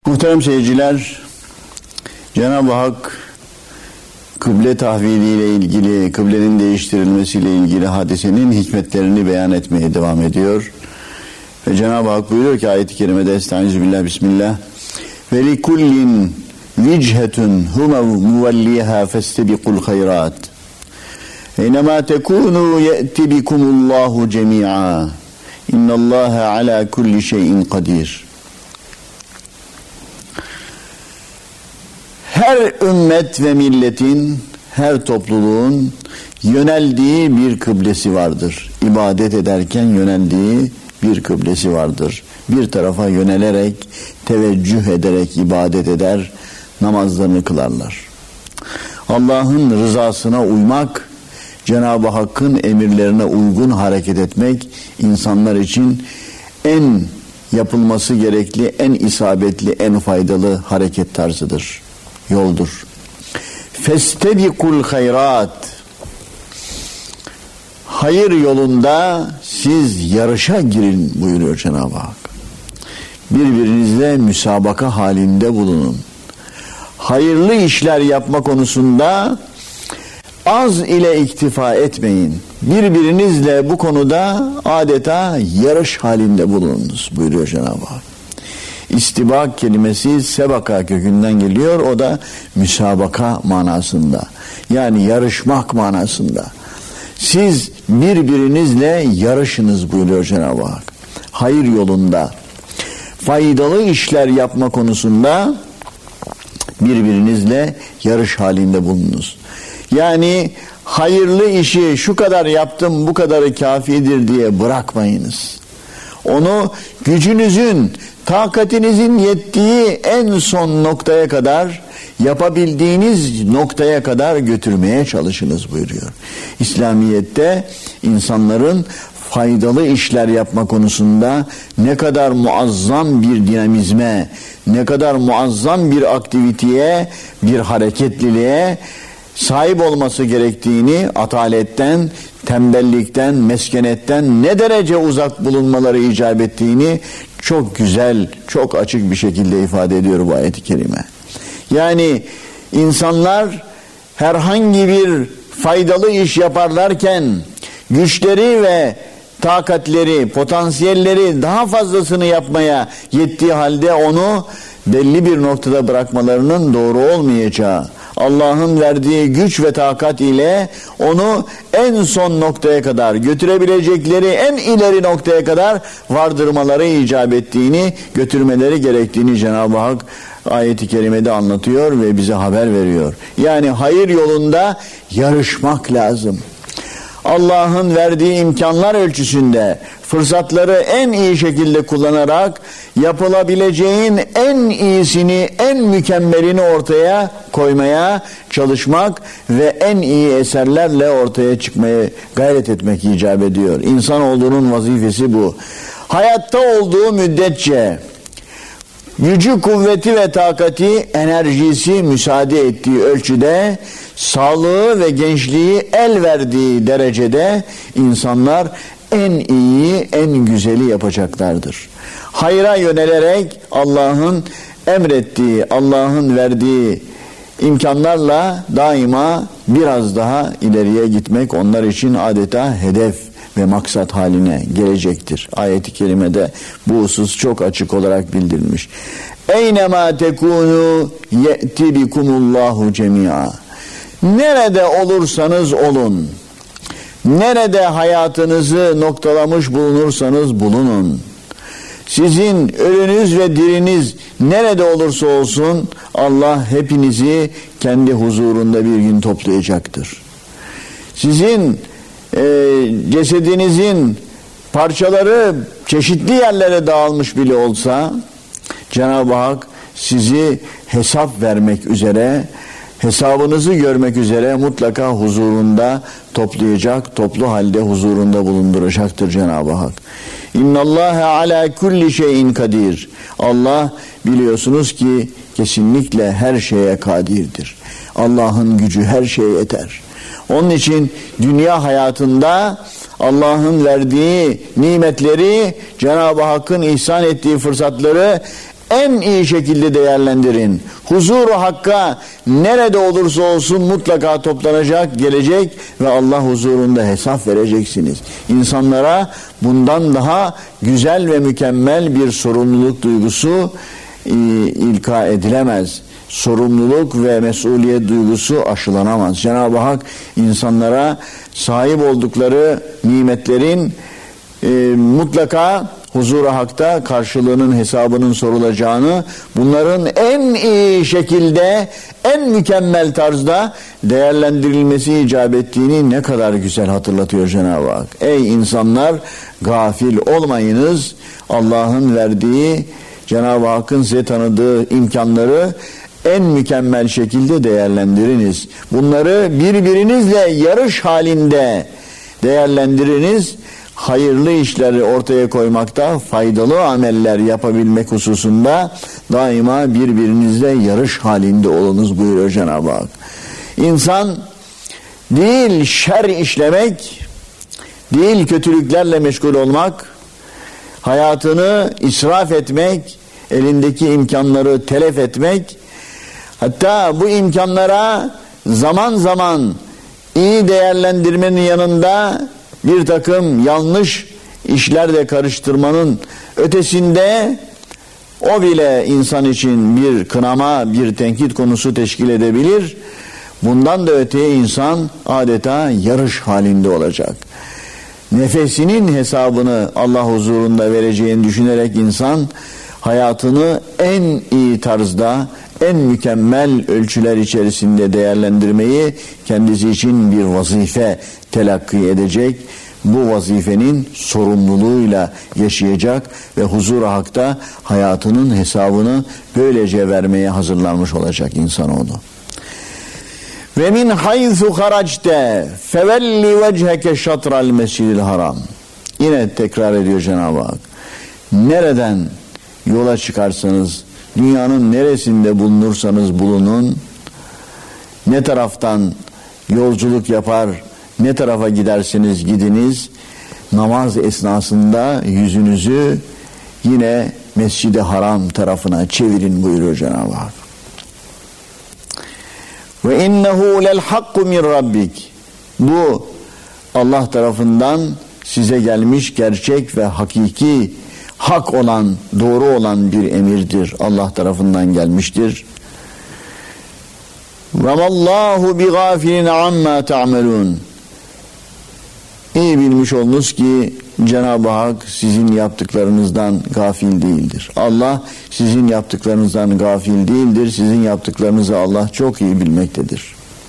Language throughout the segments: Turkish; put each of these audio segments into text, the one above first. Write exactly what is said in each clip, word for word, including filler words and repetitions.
Muhterem seyirciler, Cenab-ı Hak kıble tahviliyle ilgili, kıblenin değiştirilmesiyle ilgili hadisenin hikmetlerini beyan etmeye devam ediyor. Ve Cenab-ı Hak buyuruyor ki ayet-i kerimede Estağfirullah, Bismillah. Ve li kullin vichetun hume muvelliha festebikul hayrat. Eynema tekunu ye'ti bikumullahu cemi'a. İnnallâhe ala kulli şeyin kadir. Her ümmet ve milletin, her topluluğun yöneldiği bir kıblesi vardır. İbadet ederken yöneldiği bir kıblesi vardır. Bir tarafa yönelerek, teveccüh ederek ibadet eder, namazlarını kılarlar. Allah'ın rızasına uymak, Cenab-ı Hakk'ın emirlerine uygun hareket etmek, insanlar için en yapılması gerekli, en isabetli, en faydalı hareket tarzıdır. Yoldur. Festebikul hayrat. Hayır yolunda siz yarışa girin buyuruyor Cenab-ı Hak. Birbirinizle müsabaka halinde bulunun. Hayırlı işler yapma konusunda az ile iktifa etmeyin. Birbirinizle bu konuda adeta yarış halinde bulununuz buyuruyor Cenab-ı Hak. İstibak kelimesi sebaka kökünden geliyor. O da müsabaka manasında. Yani yarışmak manasında. Siz birbirinizle yarışınız buyuruyor Cenab-ı Hak. Hayır yolunda, faydalı işler yapma konusunda birbirinizle yarış halinde bulununuz. Yani hayırlı işi şu kadar yaptım, bu kadarı kafidir diye bırakmayınız. Onu gücünüzün, takatinizin yettiği en son noktaya kadar, yapabildiğiniz noktaya kadar götürmeye çalışınız buyuruyor. İslamiyet'te insanların faydalı işler yapma konusunda ne kadar muazzam bir dinamizme, ne kadar muazzam bir aktiviteye, bir hareketliliğe sahip olması gerektiğini, ataletten, tembellikten, meskenetten ne derece uzak bulunmaları icap ettiğini çok güzel, çok açık bir şekilde ifade ediyor bu ayet-i kerime. Yani insanlar herhangi bir faydalı iş yaparlarken güçleri ve takatleri, potansiyelleri daha fazlasını yapmaya yettiği halde onu belli bir noktada bırakmalarının doğru olmayacağı, Allah'ın verdiği güç ve takat ile onu en son noktaya kadar götürebilecekleri en ileri noktaya kadar vardırmaları icap ettiğini, götürmeleri gerektiğini Cenab-ı Hak ayet-i kerimede anlatıyor ve bize haber veriyor. Yani hayır yolunda yarışmak lazım. Allah'ın verdiği imkanlar ölçüsünde fırsatları en iyi şekilde kullanarak yapılabileceğin en iyisini, en mükemmelini ortaya koymaya çalışmak ve en iyi eserlerle ortaya çıkmaya gayret etmek icap ediyor. İnsanoğlunun vazifesi bu. Hayatta olduğu müddetçe gücü, kuvveti ve takati, enerjisi müsaade ettiği ölçüde, sağlığı ve gençliği el verdiği derecede insanlar en iyi, en güzeli yapacaklardır. Hayra yönelerek Allah'ın emrettiği, Allah'ın verdiği imkanlarla daima biraz daha ileriye gitmek onlar için adeta hedef ve maksat haline gelecektir. Ayet-i kerimede bu husus çok açık olarak bildirilmiş. Eynemâ tekûnû ye'ti bikumullahu cemi'a. Nerede olursanız olun, nerede hayatınızı noktalamış bulunursanız bulunun, sizin ölünüz ve diriniz nerede olursa olsun Allah hepinizi kendi huzurunda bir gün toplayacaktır. Sizin e, cesedinizin parçaları çeşitli yerlere dağılmış bile olsa Cenab-ı Hak sizi hesap vermek üzere, hesabınızı görmek üzere mutlaka huzurunda toplayacak, toplu halde huzurunda bulunduracaktır Cenab-ı Hak. İnnallâhe alâ kulli şeyin kadir. Allah biliyorsunuz ki kesinlikle her şeye kadirdir. Allah'ın gücü her şeye yeter. Onun için dünya hayatında Allah'ın verdiği nimetleri, Cenab-ı Hakk'ın ihsan ettiği fırsatları en iyi şekilde değerlendirin. Huzuru hakka nerede olursa olsun mutlaka toplanacak, gelecek ve Allah huzurunda hesap vereceksiniz. İnsanlara bundan daha güzel ve mükemmel bir sorumluluk duygusu e, ilka edilemez. Sorumluluk ve mesuliyet duygusu aşılanamaz. Cenab-ı Hak insanlara sahip oldukları nimetlerin e, mutlaka huzur-u hakta karşılığının, hesabının sorulacağını, bunların en iyi şekilde, en mükemmel tarzda değerlendirilmesi icap ettiğini ne kadar güzel hatırlatıyor Cenab-ı Hak. Ey insanlar, gafil olmayınız. Allah'ın verdiği, Cenab-ı Hakk'ın size tanıdığı imkanları en mükemmel şekilde değerlendiriniz. Bunları birbirinizle yarış halinde değerlendiriniz. Hayırlı işleri ortaya koymakta, faydalı ameller yapabilmek hususunda daima birbirinizle yarış halinde olunuz buyuruyor Cenab-ı Hak. İnsan değil şer işlemek, değil kötülüklerle meşgul olmak, hayatını israf etmek, elindeki imkanları telef etmek, hatta bu imkanlara zaman zaman iyi değerlendirmenin yanında bir takım yanlış işler de karıştırmanın ötesinde o bile insan için bir kınama, bir tenkit konusu teşkil edebilir. Bundan da öteye insan adeta yarış halinde olacak. Nefesinin hesabını Allah huzurunda vereceğini düşünerek insan hayatını en iyi tarzda, en mükemmel ölçüler içerisinde değerlendirmeyi kendisi için bir vazife telakki edecek. Bu vazifenin sorumluluğuyla yaşayacak ve huzur-u hakta hayatının hesabını böylece vermeye hazırlanmış olacak insanoğlu. Ve min haythu haracte fevelli vecheke şatral mescidil haram. Yine tekrar ediyor Cenab-ı Hak. Nereden yola çıkarsanız, dünyanın neresinde bulunursanız bulunun, ne taraftan yolculuk yapar, ne tarafa giderseniz gidiniz, namaz esnasında yüzünüzü yine Mescid-i Haram tarafına çevirin buyuruyor Cenab-ı Hak. Ve innehu lel hakku min rabbik. Bu Allah tarafından size gelmiş gerçek ve hakiki, hak olan, doğru olan bir emirdir. Allah tarafından gelmiştir. Ve mallahu bi gafilin amma ta'melun. İyi bilmiş olunuz ki Cenab-ı Hak sizin yaptıklarınızdan gafil değildir. Allah sizin yaptıklarınızdan gafil değildir. Sizin yaptıklarınızı Allah çok iyi bilmektedir.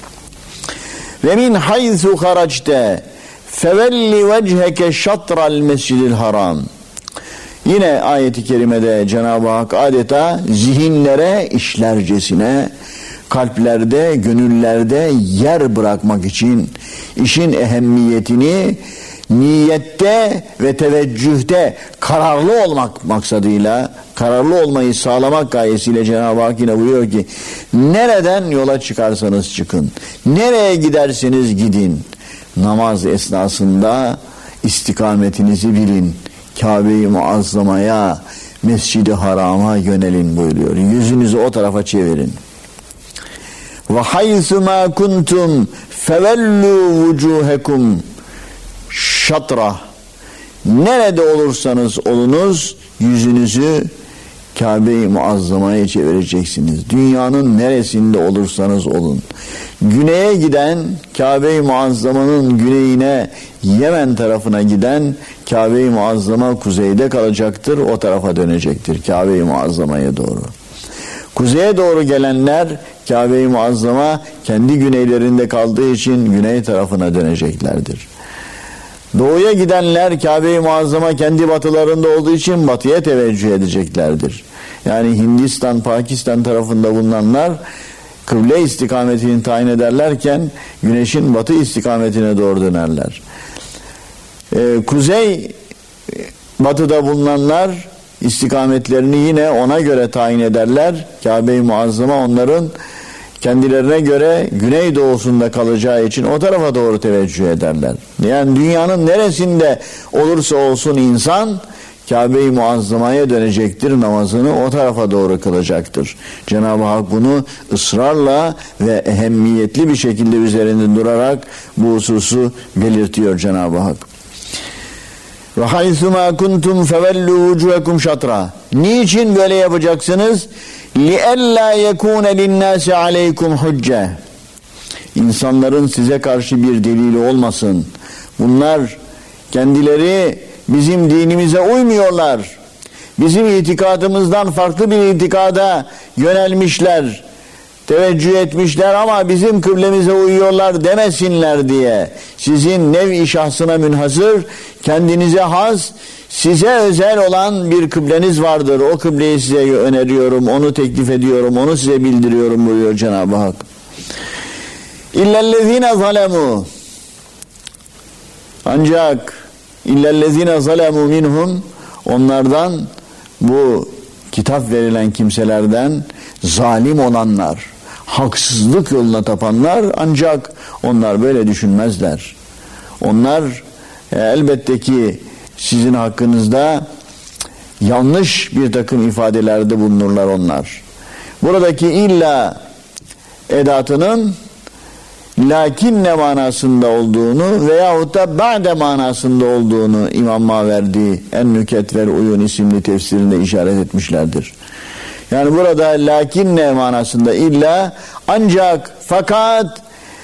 Ve min haythu haracte fevelli vecheke şatral mescidil haram. Yine ayet-i kerimede Cenab-ı Hak adeta zihinlere işlercesine, kalplerde, gönüllerde yer bırakmak için işin ehemmiyetini niyette ve teveccühte kararlı olmak maksadıyla, kararlı olmayı sağlamak gayesiyle Cenab-ı Hak yine buyuruyor ki nereden yola çıkarsanız çıkın, nereye giderseniz gidin, namaz esnasında istikametinizi bilin, Kabe-i Muazzama'ya, Mescid-i Haram'a yönelin buyuruyor. Yüzünüzü o tarafa çevirin. Ve haythu ma kuntum fevellu vucuhekum şatra. Nerede olursanız olunuz yüzünüzü Kabe-i Muazzama'ya çevireceksiniz. Dünyanın neresinde olursanız olun. Güneye giden Kabe-i Muazzama'nın güneyine, Yemen tarafına giden Kabe-i Muazzama kuzeyde kalacaktır. O tarafa dönecektir Kabe-i Muazzama'ya doğru. Kuzeye doğru gelenler Kabe-i Muazzama kendi güneylerinde kaldığı için güney tarafına döneceklerdir. Doğuya gidenler Kabe-i Muazzama kendi batılarında olduğu için batıya teveccüh edeceklerdir. Yani Hindistan, Pakistan tarafında bulunanlar kıble istikametini tayin ederlerken güneşin batı istikametine doğru dönerler. Ee, kuzey batıda bulunanlar istikametlerini yine ona göre tayin ederler. Kabe-i Muazzama onların kendilerine göre güneydoğusunda kalacağı için o tarafa doğru teveccüh ederler. Yani dünyanın neresinde olursa olsun insan Kabe-i Muazzama'ya dönecektir, namazını o tarafa doğru kılacaktır. Cenab-ı Hak bunu ısrarla ve ehemmiyetli bir şekilde üzerinde durarak bu hususu belirtiyor Cenab-ı Hak. Ve haythuma kuntum fevellu vucuhakum şatra. Niçin böyle yapacaksınız? Li'ella yekune linnâsi aleykum hucce. İnsanların size karşı bir delili olmasın. Bunlar kendileri bizim dinimize uymuyorlar. Bizim itikadımızdan farklı bir itikada yönelmişler, teveccüh etmişler ama bizim kıblemize uyuyorlar demesinler diye. Sizin nev-i şahsına münhasır, kendinize has, size özel olan bir kıbleniz vardır. O kıbleyi size öneriyorum, onu teklif ediyorum, onu size bildiriyorum buyuruyor Cenab-ı Hak. İllellezine zalemu. Ancak illellezine zalemu minhum, onlardan, bu kitap verilen kimselerden zalim olanlar, haksızlık yoluna tapanlar, ancak onlar böyle düşünmezler. Onlar e, elbette ki sizin hakkınızda yanlış bir takım ifadelerde bulunurlar onlar. Buradaki illa edatının lakinne manasında olduğunu veyahut da ba'de manasında olduğunu İmam Maverdi En-Nüket vel Uyun isimli tefsirinde işaret etmişlerdir. Yani burada lakinne manasında illa, ancak, fakat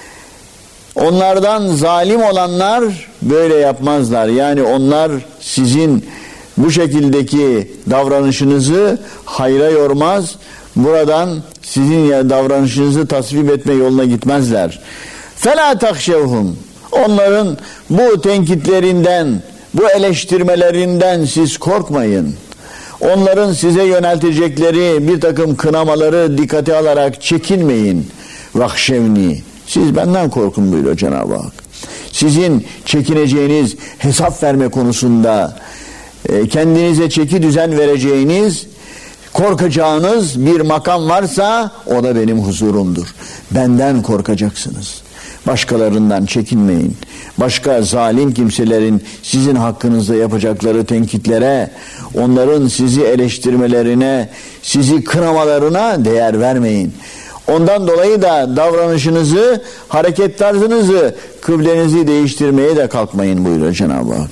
onlardan zalim olanlar böyle yapmazlar. Yani onlar sizin bu şekildeki davranışınızı hayra yormaz. Buradan sizin davranışınızı tasvip etme yoluna gitmezler. فَلَا تَخْشَوْهُمْ. Onların bu tenkitlerinden, bu eleştirmelerinden siz korkmayın. Onların size yöneltecekleri bir takım kınamaları dikkate alarak çekinmeyin. وَخْشَوْنِي. Siz benden korkun buyuruyor Cenab-ı Hak. Sizin çekineceğiniz, hesap verme konusunda kendinize çeki düzen vereceğiniz, korkacağınız bir makam varsa o da benim huzurumdur. Benden korkacaksınız. Başkalarından çekinmeyin. Başka zalim kimselerin sizin hakkınızda yapacakları tenkitlere, onların sizi eleştirmelerine, sizi kınamalarına değer vermeyin. Ondan dolayı da davranışınızı, hareket tarzınızı, kıblenizi değiştirmeye de kalkmayın buyuruyor Cenab-ı Hak.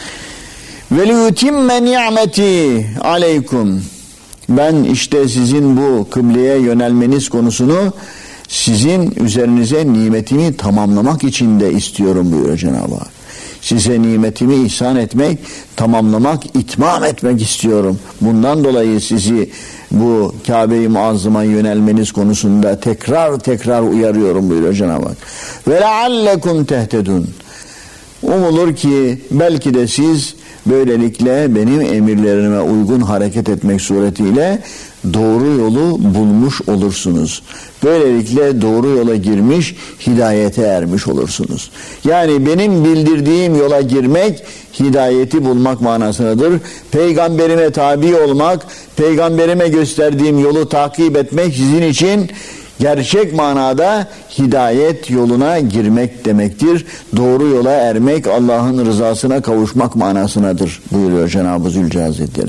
وَلِيُتِمَّ نِعْمَتِي عَلَيْكُمْ. Ben işte sizin bu kıbleye yönelmeniz konusunu sizin üzerinize nimetimi tamamlamak için de istiyorum buyuruyor Cenab-ı Hak. Size nimetimi ihsan etmek, tamamlamak, itmam etmek istiyorum. Bundan dolayı sizi bu Kabe-i Muazzama'ya yönelmeniz konusunda tekrar tekrar uyarıyorum buyuruyor Cenab-ı Hak. Ve leallekum tehtedun. Umulur ki belki de siz böylelikle benim emirlerime uygun hareket etmek suretiyle doğru yolu bulmuş olursunuz. Böylelikle doğru yola girmiş, hidayete ermiş olursunuz. Yani benim bildirdiğim yola girmek, hidayeti bulmak manasındadır. Peygamberime tabi olmak, peygamberime gösterdiğim yolu takip etmek sizin için gerçek manada hidayet yoluna girmek demektir. Doğru yola ermek, Allah'ın rızasına kavuşmak manasınadır buyuruyor Cenab-ı Zülcelal Hazretleri.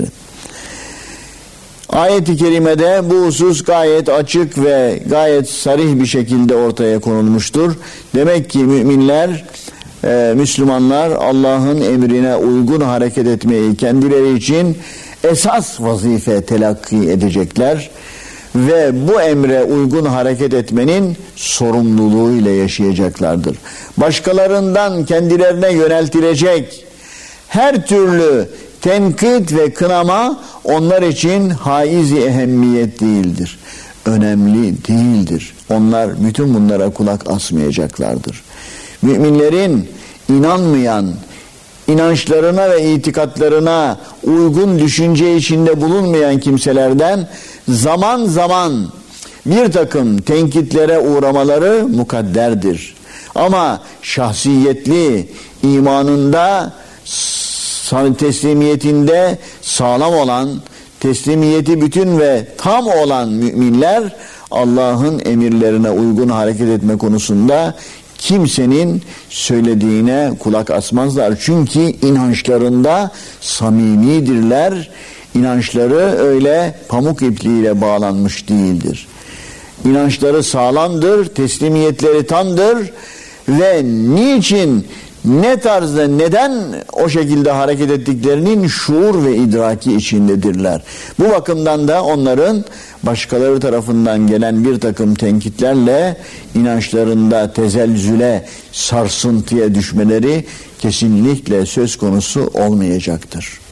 Ayet-i kerimede bu husus gayet açık ve gayet sarih bir şekilde ortaya konulmuştur. Demek ki müminler, e, Müslümanlar Allah'ın emrine uygun hareket etmeyi kendileri için esas vazife telakki edecekler ve bu emre uygun hareket etmenin sorumluluğuyla yaşayacaklardır. Başkalarından kendilerine yöneltilecek her türlü tenkit ve kınama onlar için haiz-i ehemmiyet değildir. Önemli değildir. Onlar bütün bunlara kulak asmayacaklardır. Müminlerin inanmayan, inançlarına ve itikatlarına uygun düşünce içinde bulunmayan kimselerden zaman zaman bir takım tenkitlere uğramaları mukadderdir. Ama şahsiyetli, imanında, teslimiyetinde sağlam olan, teslimiyeti bütün ve tam olan müminler Allah'ın emirlerine uygun hareket etme konusunda kimsenin söylediğine kulak asmazlar. Çünkü inançlarında samimidirler. İnançları öyle pamuk ipliğiyle bağlanmış değildir. İnançları sağlamdır, teslimiyetleri tamdır ve niçin, ne tarzda, neden o şekilde hareket ettiklerinin şuur ve idraki içindedirler. Bu bakımdan da onların başkaları tarafından gelen bir takım tenkitlerle inançlarında tezelzüle, sarsıntıya düşmeleri kesinlikle söz konusu olmayacaktır.